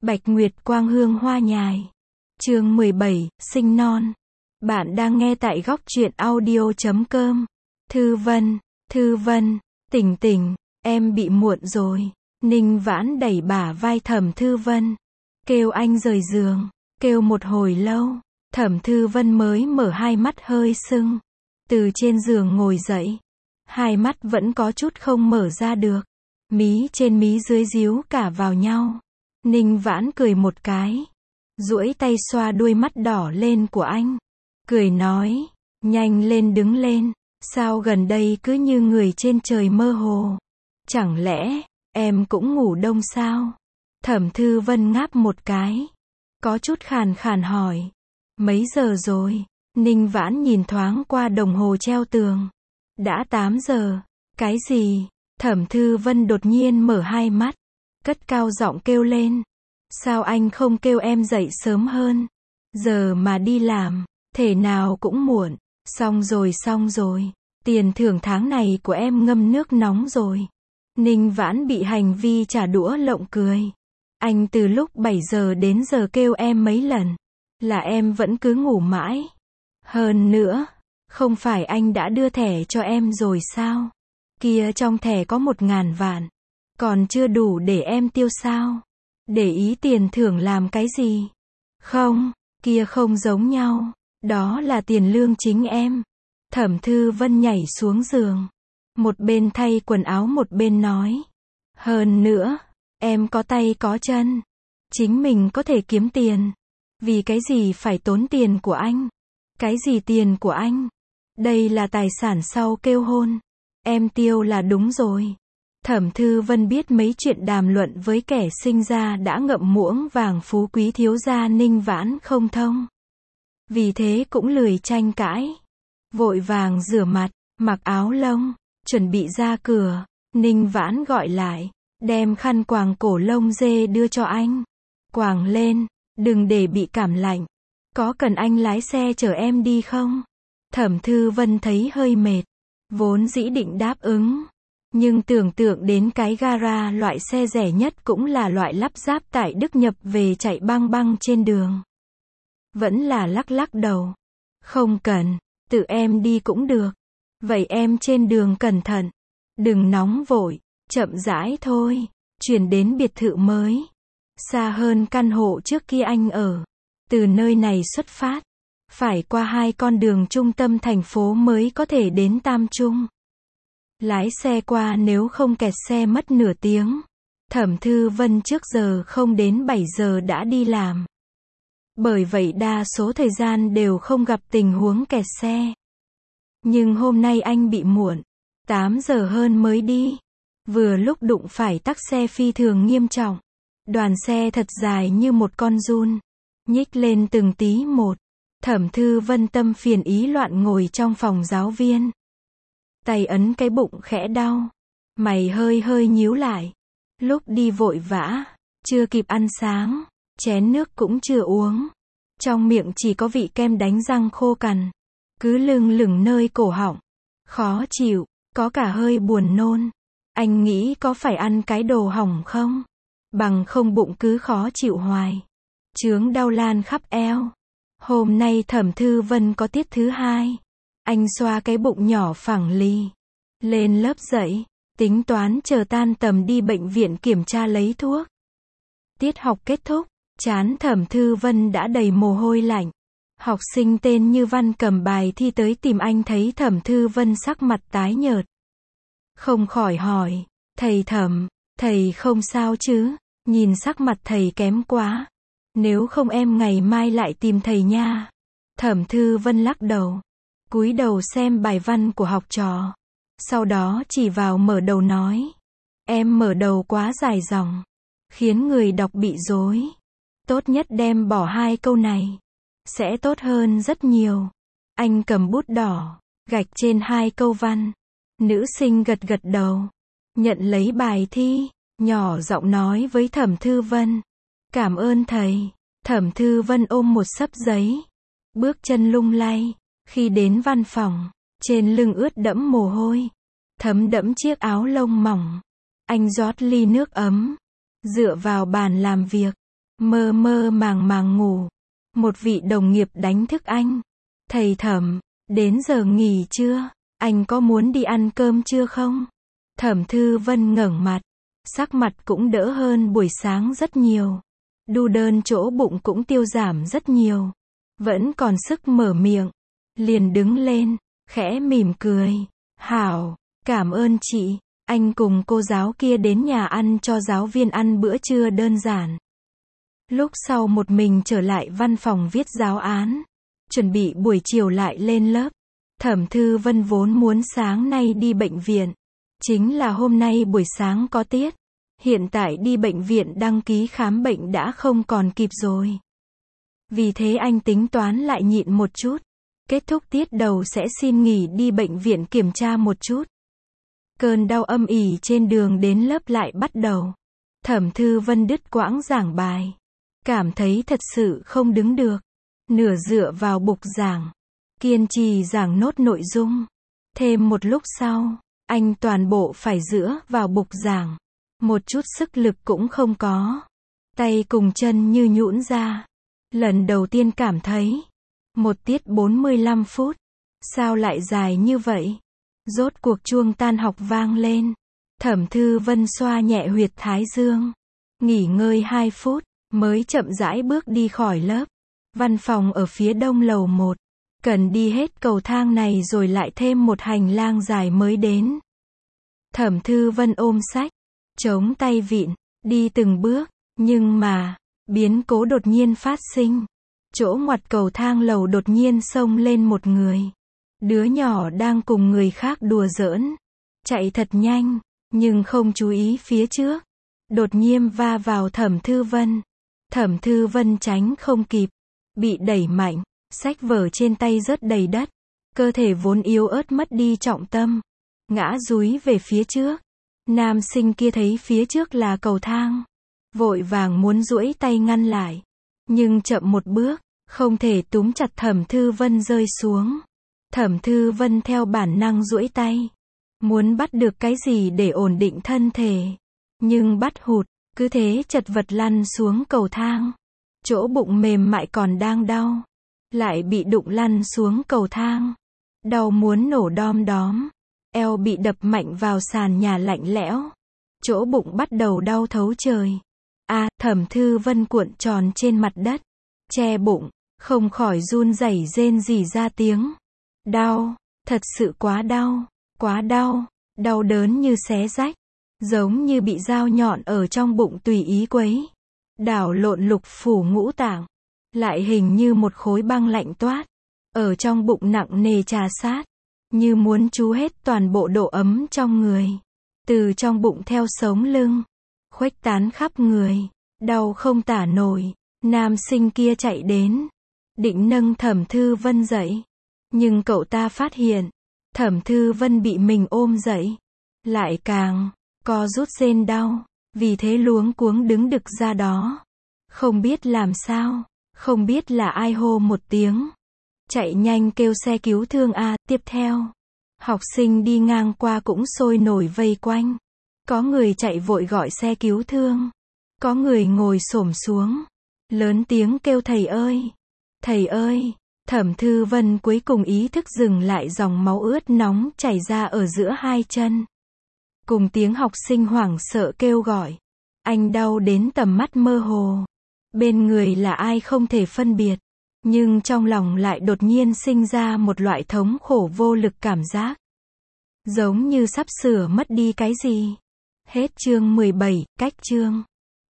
Bạch Nguyệt Quang Hương Hoa Nhài. Chương 17, sinh non. Bạn đang nghe tại góc truyện audio.com. Thư Vân, tỉnh tỉnh, em bị muộn rồi. Ninh Vãn đẩy bả vai Thẩm Thư Vân. Kêu anh rời giường. Kêu một hồi lâu. Thẩm Thư Vân mới mở hai mắt hơi sưng. Từ trên giường ngồi dậy. Hai mắt vẫn có chút không mở ra được. Mí trên mí dưới díu cả vào nhau. Ninh Vãn cười một cái. Duỗi tay xoa đuôi mắt đỏ lên của anh. Cười nói, nhanh lên đứng lên. Sao gần đây cứ như người trên trời mơ hồ. Chẳng lẽ, em cũng ngủ đông sao? Thẩm Thư Vân ngáp một cái. Có chút khàn khàn hỏi. Mấy giờ rồi? Ninh Vãn nhìn thoáng qua đồng hồ treo tường. Đã 8 giờ. Cái gì? Thẩm Thư Vân đột nhiên mở hai mắt. Cất cao giọng kêu lên. Sao anh không kêu em dậy sớm hơn? Giờ mà đi làm, thể nào cũng muộn. Xong rồi. Tiền thưởng tháng này của em ngâm nước nóng rồi. Ninh Vãn bị hành vi trả đũa lộng cười. Anh từ lúc 7 giờ đến giờ kêu em mấy lần. Là em vẫn cứ ngủ mãi. Hơn nữa, không phải anh đã đưa thẻ cho em rồi sao? Kia trong thẻ có 1.000 vạn. Còn chưa đủ để em tiêu sao? Để ý tiền thưởng làm cái gì? Không, kia không giống nhau. Đó là tiền lương chính em. Thẩm Thư Vân nhảy xuống giường. Một bên thay quần áo một bên nói. Hơn nữa, em có tay có chân. Chính mình có thể kiếm tiền. Vì cái gì phải tốn tiền của anh? Cái gì tiền của anh? Đây là tài sản sau kêu hôn. Em tiêu là đúng rồi. Thẩm Thư Vân biết mấy chuyện đàm luận với kẻ sinh ra đã ngậm muỗng vàng phú quý thiếu gia Ninh Vãn không thông. Vì thế cũng lười tranh cãi. Vội vàng rửa mặt, mặc áo lông, chuẩn bị ra cửa. Ninh Vãn gọi lại, đem khăn quàng cổ lông dê đưa cho anh. Quàng lên, đừng để bị cảm lạnh. Có cần anh lái xe chở em đi không? Thẩm Thư Vân thấy hơi mệt. Vốn dĩ định đáp ứng. Nhưng tưởng tượng đến cái gara loại xe rẻ nhất cũng là loại lắp ráp tại Đức nhập về chạy băng băng trên đường. Vẫn là lắc đầu. Không cần, tự em đi cũng được. Vậy em trên đường cẩn thận. Đừng nóng vội, chậm rãi thôi. Chuyển đến biệt thự mới. Xa hơn căn hộ trước kia anh ở. Từ nơi này xuất phát. Phải qua 2 con đường trung tâm thành phố mới có thể đến Tam Trung. Lái xe qua nếu không kẹt xe mất nửa tiếng. Thẩm Thư Vân trước giờ không đến 7 giờ đã đi làm. Bởi vậy đa số thời gian đều không gặp tình huống kẹt xe. Nhưng hôm nay anh bị muộn. 8 giờ hơn mới đi. Vừa lúc đụng phải tắc xe phi thường nghiêm trọng. Đoàn xe thật dài như một con giun. Nhích lên từng tí một. Thẩm Thư Vân tâm phiền ý loạn ngồi trong phòng giáo viên. Tay ấn cái bụng khẽ đau. Mày hơi nhíu lại. Lúc đi vội vã. Chưa kịp ăn sáng. Chén nước cũng chưa uống. Trong miệng chỉ có vị kem đánh răng khô cằn. Cứ lưng lửng nơi cổ họng. Khó chịu. Có cả hơi buồn nôn. Anh nghĩ có phải ăn cái đồ hỏng không? Bằng không bụng cứ khó chịu hoài. Chướng đau lan khắp eo. Hôm nay Thẩm Thư Vân có tiết thứ 2. Anh xoa cái bụng nhỏ phẳng lì. Lên lớp dậy. Tính toán chờ tan tầm đi bệnh viện kiểm tra lấy thuốc. Tiết học kết thúc. Trán Thẩm Thư Vân đã đầy mồ hôi lạnh. Học sinh tên Như Văn cầm bài thi tới tìm anh thấy Thẩm Thư Vân sắc mặt tái nhợt. Không khỏi hỏi. Thầy Thẩm, thầy không sao chứ? Nhìn sắc mặt thầy kém quá. Nếu không em ngày mai lại tìm thầy nha. Thẩm Thư Vân lắc đầu. Cúi đầu xem bài văn của học trò. Sau đó chỉ vào mở đầu nói. Em mở đầu quá dài dòng. Khiến người đọc bị rối. Tốt nhất đem bỏ 2 câu này. Sẽ tốt hơn rất nhiều. Anh cầm bút đỏ. Gạch trên 2 câu văn. Nữ sinh gật đầu. Nhận lấy bài thi. Nhỏ giọng nói với Thẩm Thư Vân. Cảm ơn thầy. Thẩm Thư Vân ôm một xấp giấy. Bước chân lung lay. Khi đến văn phòng. Trên lưng ướt đẫm mồ hôi. Thấm đẫm chiếc áo lông mỏng. Anh rót ly nước ấm. Dựa vào bàn làm việc. Mơ mơ màng màng ngủ. Một vị đồng nghiệp đánh thức anh. Thầy Thẩm, đến giờ nghỉ trưa, anh có muốn đi ăn cơm chưa không? Thẩm Thư Vân ngẩng mặt, sắc mặt cũng đỡ hơn buổi sáng rất nhiều. Đu đơn chỗ bụng cũng tiêu giảm rất nhiều. Vẫn còn sức mở miệng. Liền đứng lên, khẽ mỉm cười. Hảo, cảm ơn chị. Anh cùng cô giáo kia đến nhà ăn cho giáo viên ăn bữa trưa đơn giản. Lúc sau một mình trở lại văn phòng viết giáo án. Chuẩn bị buổi chiều lại lên lớp. Thẩm Thư Vân vốn muốn sáng nay đi bệnh viện. Chính là hôm nay buổi sáng có tiết. Hiện tại đi bệnh viện đăng ký khám bệnh đã không còn kịp rồi. Vì thế anh tính toán lại nhịn một chút. Kết thúc tiết đầu sẽ xin nghỉ đi bệnh viện kiểm tra một chút. Cơn đau âm ỉ trên đường đến lớp lại bắt đầu. Thẩm Thư Vân đứt quãng giảng bài. Cảm thấy thật sự không đứng được. Nửa dựa vào bục giảng. Kiên trì giảng nốt nội dung. Thêm một lúc sau, anh toàn bộ phải dựa vào bục giảng. Một chút sức lực cũng không có. Tay cùng chân như nhũn ra. Lần đầu tiên cảm thấy. Một tiết 45 phút. Sao lại dài như vậy? Rốt cuộc chuông tan học vang lên. Thẩm Thư Vân xoa nhẹ huyệt thái dương. Nghỉ ngơi 2 phút, mới chậm rãi bước đi khỏi lớp. Văn phòng ở phía đông lầu 1. Cần đi hết cầu thang này rồi lại thêm một hành lang dài mới đến. Thẩm Thư Vân ôm sách, chống tay vịn, đi từng bước, nhưng mà, biến cố đột nhiên phát sinh. Chỗ ngoặt cầu thang lầu đột nhiên xông lên một người. Đứa nhỏ đang cùng người khác đùa giỡn. Chạy thật nhanh, nhưng không chú ý phía trước. Đột nhiên va vào Thẩm Thư Vân. Thẩm Thư Vân tránh không kịp. Bị đẩy mạnh, sách vở trên tay rớt đầy đất. Cơ thể vốn yếu ớt mất đi trọng tâm. Ngã dúi về phía trước. Nam sinh kia thấy phía trước là cầu thang. Vội vàng muốn duỗi tay ngăn lại. Nhưng chậm một bước, không thể túm chặt Thẩm Thư Vân rơi xuống. Thẩm Thư Vân theo bản năng duỗi tay. Muốn bắt được cái gì để ổn định thân thể. Nhưng bắt hụt, cứ thế chật vật lăn xuống cầu thang. Chỗ bụng mềm mại còn đang đau. Lại bị đụng lăn xuống cầu thang. Đau muốn nổ đom đóm. Eo bị đập mạnh vào sàn nhà lạnh lẽo. Chỗ bụng bắt đầu đau thấu trời. Thẩm Thư Vân cuộn tròn trên mặt đất. Che bụng, không khỏi run rẩy rên rỉ ra tiếng. Đau, thật sự quá đau, quá đau, đau đớn như xé rách. Giống như bị dao nhọn ở trong bụng tùy ý quấy. Đảo lộn lục phủ ngũ tạng. Lại hình như một khối băng lạnh toát. Ở trong bụng nặng nề trà sát. Như muốn trú hết toàn bộ độ ấm trong người. Từ trong bụng theo sống lưng. Khuếch tán khắp người. Đau không tả nổi. Nam sinh kia chạy đến. Định nâng Thẩm Thư Vân dậy. Nhưng cậu ta phát hiện. Thẩm Thư Vân bị mình ôm dậy. Lại càng co rút rên đau. Vì thế luống cuống đứng đực ra đó. Không biết làm sao. Không biết là ai hô một tiếng. Chạy nhanh kêu xe cứu thương tiếp theo. Học sinh đi ngang qua cũng sôi nổi vây quanh. Có người chạy vội gọi xe cứu thương. Có người ngồi xổm xuống. Lớn tiếng kêu thầy ơi. Thầy ơi. Thẩm Thư Vân cuối cùng ý thức dừng lại dòng máu ướt nóng chảy ra ở giữa hai chân. Cùng tiếng học sinh hoảng sợ kêu gọi. Anh đau đến tầm mắt mơ hồ. Bên người là ai không thể phân biệt. Nhưng trong lòng lại đột nhiên sinh ra một loại thống khổ vô lực cảm giác. Giống như sắp sửa mất đi cái gì. Hết chương 17, cách chương.